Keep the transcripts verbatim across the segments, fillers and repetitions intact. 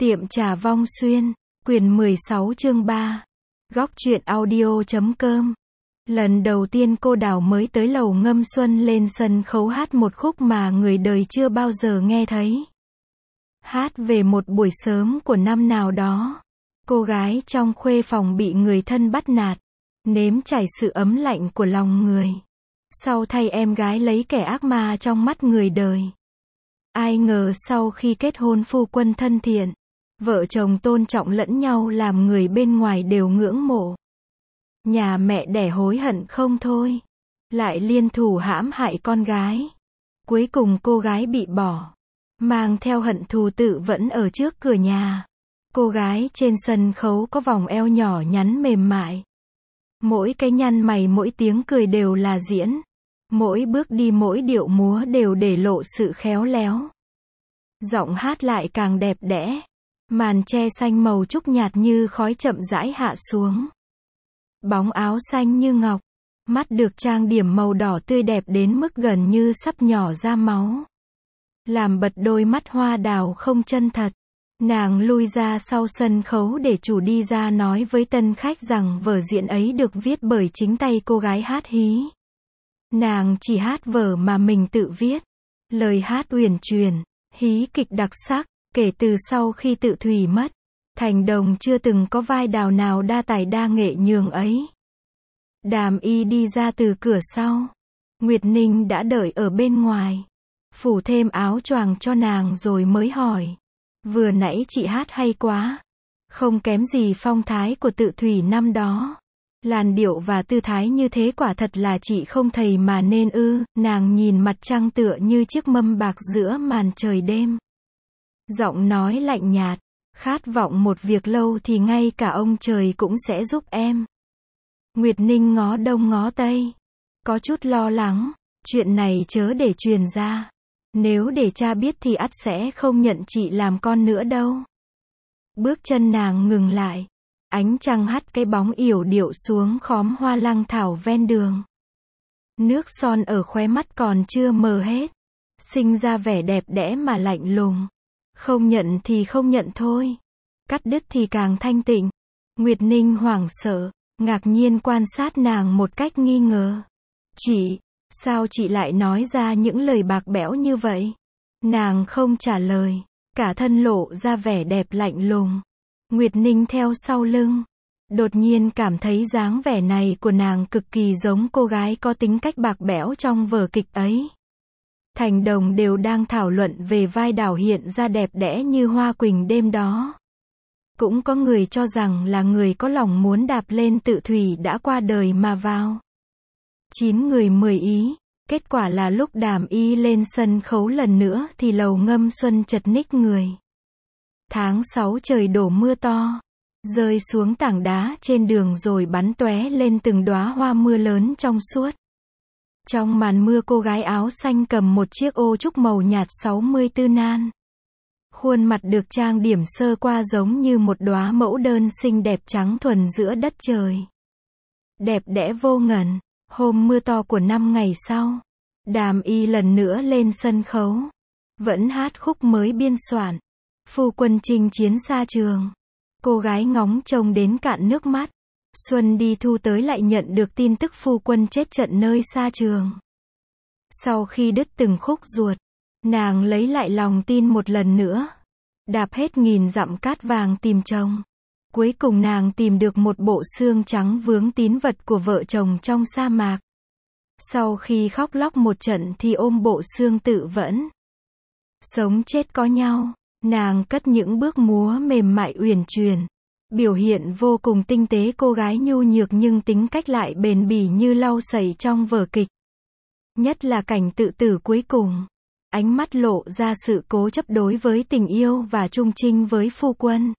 Tiệm trà Vong Xuyên, quyển mười sáu chương ba. Góc truyện audio chấm com. Lần đầu tiên cô Đào mới tới lầu Ngâm Xuân lên sân khấu hát một khúc mà người đời chưa bao giờ nghe thấy. Hát về một buổi sớm của năm nào đó. Cô gái trong khuê phòng bị người thân bắt nạt, nếm trải sự ấm lạnh của lòng người. Sau thay em gái lấy kẻ ác ma trong mắt người đời. Ai ngờ sau khi kết hôn phu quân thân thiện, vợ chồng tôn trọng lẫn nhau làm người bên ngoài đều ngưỡng mộ. Nhà mẹ đẻ hối hận không thôi, lại liên thủ hãm hại con gái. Cuối cùng cô gái bị bỏ, mang theo hận thù tự vẫn ở trước cửa nhà. Cô gái trên sân khấu có vòng eo nhỏ nhắn mềm mại. Mỗi cái nhăn mày mỗi tiếng cười đều là diễn. Mỗi bước đi mỗi điệu múa đều để lộ sự khéo léo. Giọng hát lại càng đẹp đẽ. Màn che xanh màu trúc nhạt như khói chậm rãi hạ xuống. Bóng áo xanh như ngọc. Mắt được trang điểm màu đỏ tươi đẹp đến mức gần như sắp nhỏ ra máu. Làm bật đôi mắt hoa đào không chân thật. Nàng lui ra sau sân khấu để chủ đi ra nói với tân khách rằng vở diễn ấy được viết bởi chính tay cô gái hát hí. Nàng chỉ hát vở mà mình tự viết. Lời hát uyển chuyển, hí kịch đặc sắc. Kể từ sau khi Tự Thủy mất, Thành Đồng chưa từng có vai Đào nào đa tài đa nghệ nhường ấy. Đàm Y đi ra từ cửa sau. Nguyệt Ninh đã đợi ở bên ngoài. Phủ thêm áo choàng cho nàng rồi mới hỏi. Vừa nãy chị hát hay quá. Không kém gì phong thái của Tự Thủy năm đó. Làn điệu và tư thái như thế quả thật là chị không thầy mà nên ư. Nàng nhìn mặt trăng tựa như chiếc mâm bạc giữa màn trời đêm. Giọng nói lạnh nhạt, khát vọng một việc lâu thì ngay cả ông trời cũng sẽ giúp em. Nguyệt Ninh ngó đông ngó tây, có chút lo lắng, chuyện này chớ để truyền ra. Nếu để cha biết thì ắt sẽ không nhận chị làm con nữa đâu. Bước chân nàng ngừng lại, ánh trăng hắt cái bóng yểu điệu xuống khóm hoa lăng thảo ven đường. Nước son ở khóe mắt còn chưa mờ hết, sinh ra vẻ đẹp đẽ mà lạnh lùng. Không nhận thì không nhận thôi. Cắt đứt thì càng thanh tịnh. Nguyệt Ninh hoảng sợ, ngạc nhiên quan sát nàng một cách nghi ngờ. Chị, sao chị lại nói ra những lời bạc bẽo như vậy? Nàng không trả lời, cả thân lộ ra vẻ đẹp lạnh lùng. Nguyệt Ninh theo sau lưng. Đột nhiên cảm thấy dáng vẻ này của nàng cực kỳ giống cô gái có tính cách bạc bẽo trong vở kịch ấy. Thành Đồng đều đang thảo luận về vai Đào hiện ra đẹp đẽ như hoa quỳnh đêm đó. Cũng có người cho rằng là người có lòng muốn đạp lên Tự Thủy đã qua đời mà vào. Chín người mười ý, kết quả là lúc Đàm Y lên sân khấu lần nữa thì lầu Ngâm Xuân chật ních người. Tháng sáu trời đổ mưa to, rơi xuống tảng đá trên đường rồi bắn tóe lên từng đóa hoa mưa lớn trong suốt. Trong màn mưa cô gái áo xanh cầm một chiếc ô trúc màu nhạt sáu mươi tư nan. Khuôn mặt được trang điểm sơ qua giống như một đóa mẫu đơn xinh đẹp trắng thuần giữa đất trời. Đẹp đẽ vô ngần. Hôm mưa to của năm ngày sau, Đàm Y lần nữa lên sân khấu. Vẫn hát khúc mới biên soạn. Phu quân chinh chiến xa trường. Cô gái ngóng trông đến cạn nước mắt. Xuân đi thu tới lại nhận được tin tức phu quân chết trận nơi xa trường. Sau khi đứt từng khúc ruột, nàng lấy lại lòng tin một lần nữa. Đạp hết nghìn dặm cát vàng tìm chồng. Cuối cùng nàng tìm được một bộ xương trắng vướng tín vật của vợ chồng trong sa mạc. Sau khi khóc lóc một trận thì ôm bộ xương tự vẫn. Sống chết có nhau, nàng cất những bước múa mềm mại uyển chuyển. Biểu hiện vô cùng tinh tế cô gái nhu nhược nhưng tính cách lại bền bỉ như lau sậy trong vở kịch. Nhất là cảnh tự tử cuối cùng. Ánh mắt lộ ra sự cố chấp đối với tình yêu và trung trinh với phu quân.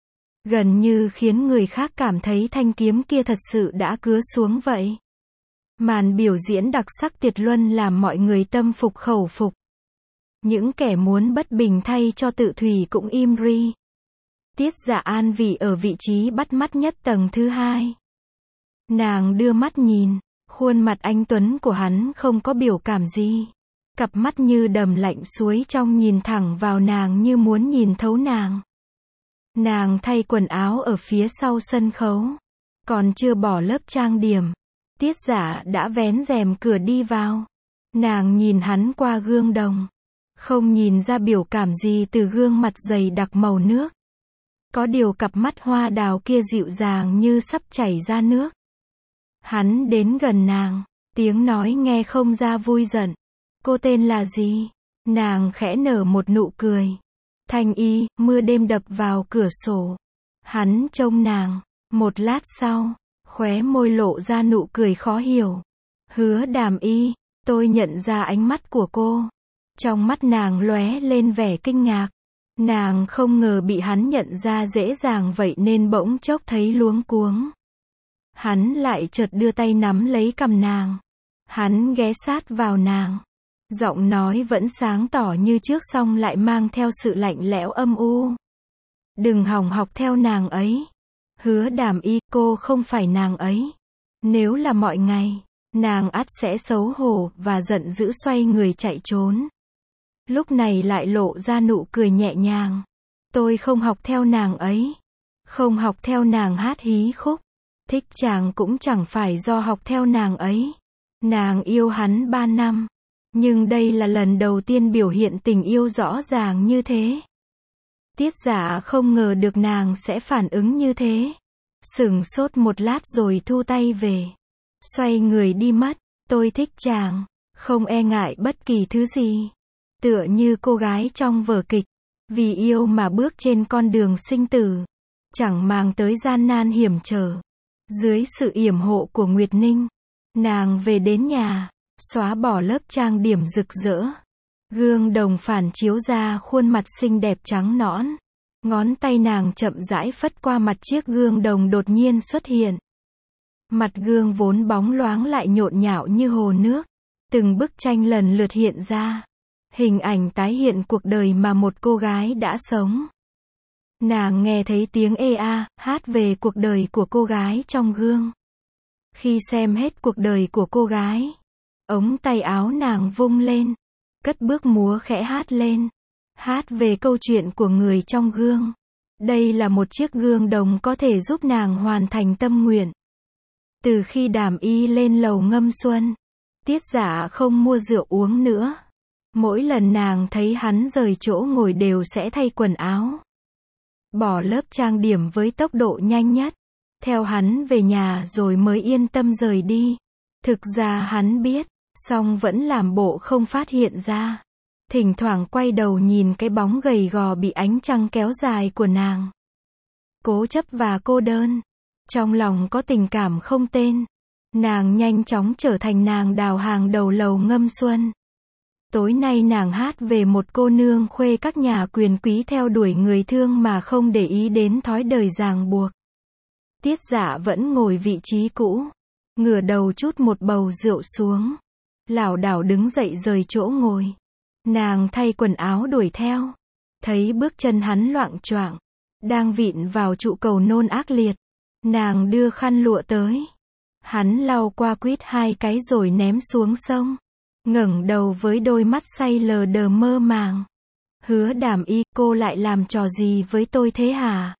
Gần như khiến người khác cảm thấy thanh kiếm kia thật sự đã cứa xuống vậy. Màn biểu diễn đặc sắc tuyệt luân làm mọi người tâm phục khẩu phục. Những kẻ muốn bất bình thay cho Tự Thủy cũng im ri. Tiết Dạ An vì ở vị trí bắt mắt nhất tầng thứ hai. Nàng đưa mắt nhìn, khuôn mặt anh tuấn của hắn không có biểu cảm gì. Cặp mắt như đầm lạnh suối trong nhìn thẳng vào nàng như muốn nhìn thấu nàng. Nàng thay quần áo ở phía sau sân khấu. Còn chưa bỏ lớp trang điểm. Tiết Dạ đã vén rèm cửa đi vào. Nàng nhìn hắn qua gương đồng. Không nhìn ra biểu cảm gì từ gương mặt dày đặc màu nước. Có điều cặp mắt hoa đào kia dịu dàng như sắp chảy ra nước. Hắn đến gần nàng. Tiếng nói nghe không ra vui giận. Cô tên là gì? Nàng khẽ nở một nụ cười. Thanh Y. Mưa đêm đập vào cửa sổ. Hắn trông nàng. Một lát sau, khóe môi lộ ra nụ cười khó hiểu. Hứa Đàm Y. Tôi nhận ra ánh mắt của cô. Trong mắt nàng lóe lên vẻ kinh ngạc. Nàng không ngờ bị hắn nhận ra dễ dàng vậy nên bỗng chốc thấy luống cuống. Hắn lại chợt đưa tay nắm lấy cằm nàng. Hắn ghé sát vào nàng. Giọng nói vẫn sáng tỏ như trước song lại mang theo sự lạnh lẽo âm u. Đừng hòng học theo nàng ấy. Hứa Đàm Y, cô không phải nàng ấy. Nếu là mọi ngày, nàng ắt sẽ xấu hổ và giận dữ xoay người chạy trốn. Lúc này lại lộ ra nụ cười nhẹ nhàng. Tôi không học theo nàng ấy. Không học theo nàng hát hí khúc. Thích chàng cũng chẳng phải do học theo nàng ấy. Nàng yêu hắn ba năm. Nhưng đây là lần đầu tiên biểu hiện tình yêu rõ ràng như thế. Tiết Dạ không ngờ được nàng sẽ phản ứng như thế. Sửng sốt một lát rồi thu tay về. Xoay người đi mất. Tôi thích chàng. Không e ngại bất kỳ thứ gì. Tựa như cô gái trong vở kịch. Vì yêu mà bước trên con đường sinh tử. Chẳng màng tới gian nan hiểm trở. Dưới sự yểm hộ của Nguyệt Ninh. Nàng về đến nhà. Xóa bỏ lớp trang điểm rực rỡ. Gương đồng phản chiếu ra khuôn mặt xinh đẹp trắng nõn. Ngón tay nàng chậm rãi phất qua mặt chiếc gương đồng đột nhiên xuất hiện. Mặt gương vốn bóng loáng lại nhộn nhạo như hồ nước. Từng bức tranh lần lượt hiện ra. Hình ảnh tái hiện cuộc đời mà một cô gái đã sống. Nàng nghe thấy tiếng ê a, hát về cuộc đời của cô gái trong gương. Khi xem hết cuộc đời của cô gái, ống tay áo nàng vung lên, cất bước múa khẽ hát lên. Hát về câu chuyện của người trong gương. Đây là một chiếc gương đồng có thể giúp nàng hoàn thành tâm nguyện. Từ khi Đàm Y lên lầu ngâm xuân, Tiết Dạ không mua rượu uống nữa. Mỗi lần nàng thấy hắn rời chỗ ngồi đều sẽ thay quần áo. Bỏ lớp trang điểm với tốc độ nhanh nhất. Theo hắn về nhà rồi mới yên tâm rời đi. Thực ra hắn biết, song vẫn làm bộ không phát hiện ra. Thỉnh thoảng quay đầu nhìn cái bóng gầy gò bị ánh trăng kéo dài của nàng. Cố chấp và cô đơn. Trong lòng có tình cảm không tên. Nàng nhanh chóng trở thành nàng đào hàng đầu lầu ngâm xuân. Tối nay nàng hát về một cô nương khuê các nhà quyền quý theo đuổi người thương mà không để ý đến thói đời ràng buộc. Tiết Dạ vẫn ngồi vị trí cũ. Ngửa đầu chút một bầu rượu xuống. Lảo đảo đứng dậy rời chỗ ngồi. Nàng thay quần áo đuổi theo. Thấy bước chân hắn loạng choạng. Đang vịn vào trụ cầu nôn ác liệt. Nàng đưa khăn lụa tới. Hắn lau qua quýt hai cái rồi ném xuống sông. Ngẩng đầu với đôi mắt say lờ đờ mơ màng. Hứa Đàm Y, cô lại làm trò gì với tôi thế hả?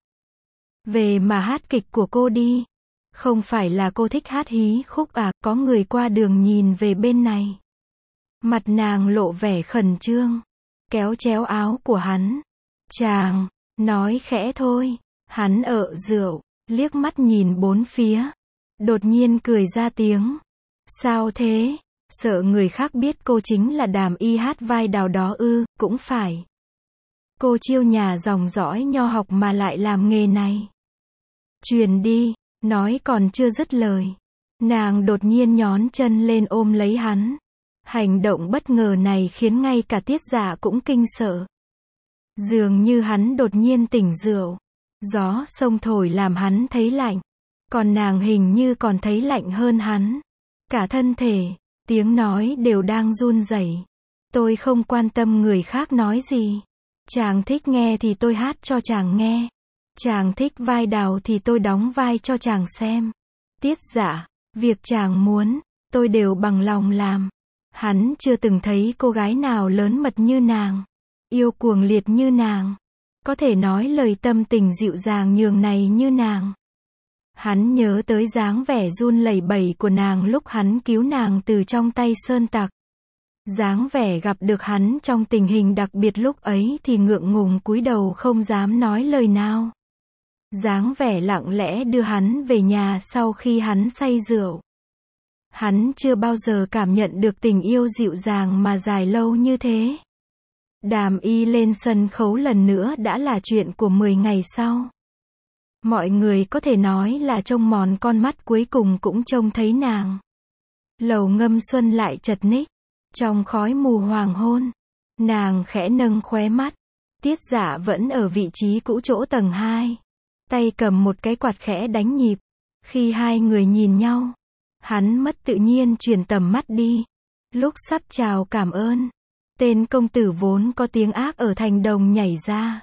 Về mà hát kịch của cô đi. Không phải là cô thích hát hí khúc à, có người qua đường nhìn về bên này. Mặt nàng lộ vẻ khẩn trương. Kéo chéo áo của hắn. Chàng, nói khẽ thôi. Hắn ợ rượu, liếc mắt nhìn bốn phía. Đột nhiên cười ra tiếng. Sao thế? Sợ người khác biết cô chính là Đàm Y hát vai đào đó ư, cũng phải. Cô chiêu nhà dòng dõi nho học mà lại làm nghề này. Truyền đi, nói còn chưa dứt lời. Nàng đột nhiên nhón chân lên ôm lấy hắn. Hành động bất ngờ này khiến ngay cả Tiết Dạ cũng kinh sợ. Dường như hắn đột nhiên tỉnh rượu. Gió sông thổi làm hắn thấy lạnh. Còn nàng hình như còn thấy lạnh hơn hắn. Cả thân thể, tiếng nói đều đang run rẩy. Tôi không quan tâm người khác nói gì. Chàng thích nghe thì tôi hát cho chàng nghe. Chàng thích vai đào thì tôi đóng vai cho chàng xem. Tiết Dạ, việc chàng muốn, tôi đều bằng lòng làm. Hắn chưa từng thấy cô gái nào lớn mật như nàng. Yêu cuồng liệt như nàng. có thể nói lời tâm tình dịu dàng nhường này như nàng. Hắn nhớ tới dáng vẻ run lẩy bẩy của nàng lúc hắn cứu nàng từ trong tay sơn tặc. Dáng vẻ gặp được hắn trong tình hình đặc biệt lúc ấy thì ngượng ngùng cúi đầu không dám nói lời nào. Dáng vẻ lặng lẽ đưa hắn về nhà sau khi hắn say rượu. Hắn chưa bao giờ cảm nhận được tình yêu dịu dàng mà dài lâu như thế. Đàm Y lên sân khấu lần nữa đã là chuyện của mười ngày sau. Mọi người có thể nói là trông mòn con mắt cuối cùng cũng trông thấy nàng. Lầu Ngâm Xuân lại chật ních. Trong khói mù hoàng hôn, nàng khẽ nâng khóe mắt. Tiết Dạ vẫn ở vị trí cũ chỗ tầng hai. Tay cầm một cái quạt khẽ đánh nhịp. Khi hai người nhìn nhau, hắn mất tự nhiên chuyển tầm mắt đi. Lúc sắp chào cảm ơn, tên công tử vốn có tiếng ác ở thành đồng nhảy ra.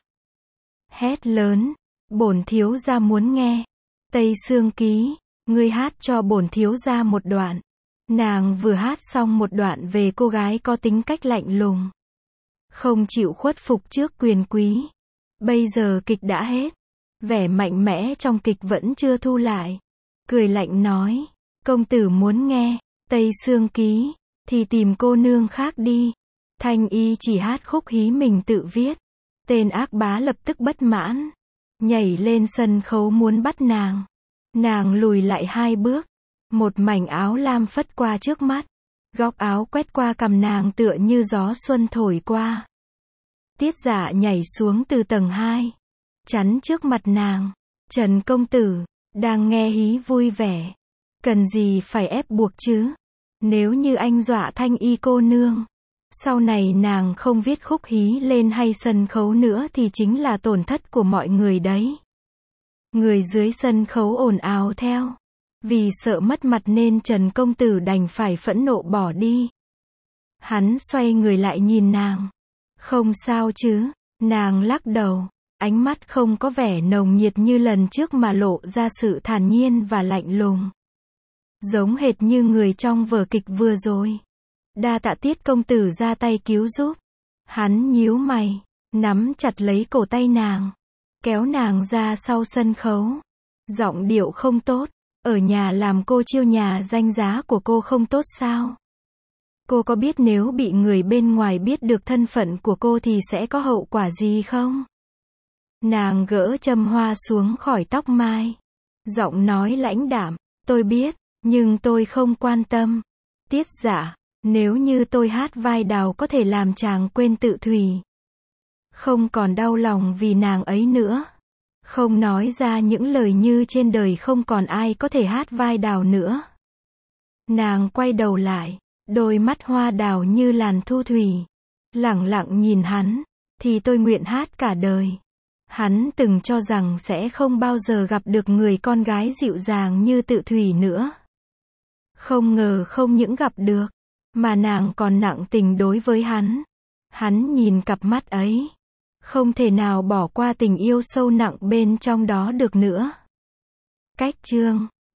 Hét lớn, bổn thiếu gia muốn nghe. Tây Sương Ký, ngươi hát cho bổn thiếu gia một đoạn. Nàng vừa hát xong một đoạn về cô gái có tính cách lạnh lùng, không chịu khuất phục trước quyền quý. Bây giờ kịch đã hết, vẻ mạnh mẽ trong kịch vẫn chưa thu lại. Cười lạnh nói, công tử muốn nghe Tây Sương Ký, thì tìm cô nương khác đi. Thanh Y chỉ hát khúc hí mình tự viết. Tên ác bá lập tức bất mãn, nhảy lên sân khấu muốn bắt nàng. Nàng lùi lại hai bước. Một mảnh áo lam phất qua trước mắt. Góc áo quét qua cằm nàng tựa như gió xuân thổi qua. Tiết Dạ nhảy xuống từ tầng hai, chắn trước mặt nàng. Trần công tử, đang nghe hí vui vẻ. Cần gì phải ép buộc chứ? Nếu như anh dọa Thanh Y cô nương, sau này nàng không viết khúc hí lên hay sân khấu nữa thì chính là tổn thất của mọi người đấy. Người dưới sân khấu ồn ào theo. Vì sợ mất mặt nên Trần công tử đành phải phẫn nộ bỏ đi. Hắn xoay người lại nhìn nàng. Không sao chứ? Nàng lắc đầu. Ánh mắt không có vẻ nồng nhiệt như lần trước mà lộ ra sự thản nhiên và lạnh lùng. Giống hệt như người trong vở kịch vừa rồi. Đa tạ Tiết công tử ra tay cứu giúp. Hắn nhíu mày, nắm chặt lấy cổ tay nàng, kéo nàng ra sau sân khấu. Giọng điệu không tốt. Ở nhà làm cô chiêu nhà danh giá của cô không tốt sao? Cô có biết nếu bị người bên ngoài biết được thân phận của cô thì sẽ có hậu quả gì không? Nàng gỡ châm hoa xuống khỏi tóc mai. Giọng nói lãnh đạm, tôi biết, nhưng tôi không quan tâm. Tiết Dạ, nếu như tôi hát vai Đào có thể làm chàng quên tự thủy. Không còn đau lòng vì nàng ấy nữa. Không nói ra những lời như trên đời không còn ai có thể hát vai Đào nữa. Nàng quay đầu lại, đôi mắt hoa đào như làn thu thủy. Lẳng lặng nhìn hắn, thì tôi nguyện hát cả đời. Hắn từng cho rằng sẽ không bao giờ gặp được người con gái dịu dàng như Tự Thủy nữa. Không ngờ không những gặp được, mà nàng còn nặng tình đối với hắn. Hắn nhìn cặp mắt ấy, không thể nào bỏ qua tình yêu sâu nặng bên trong đó được nữa. Cách chương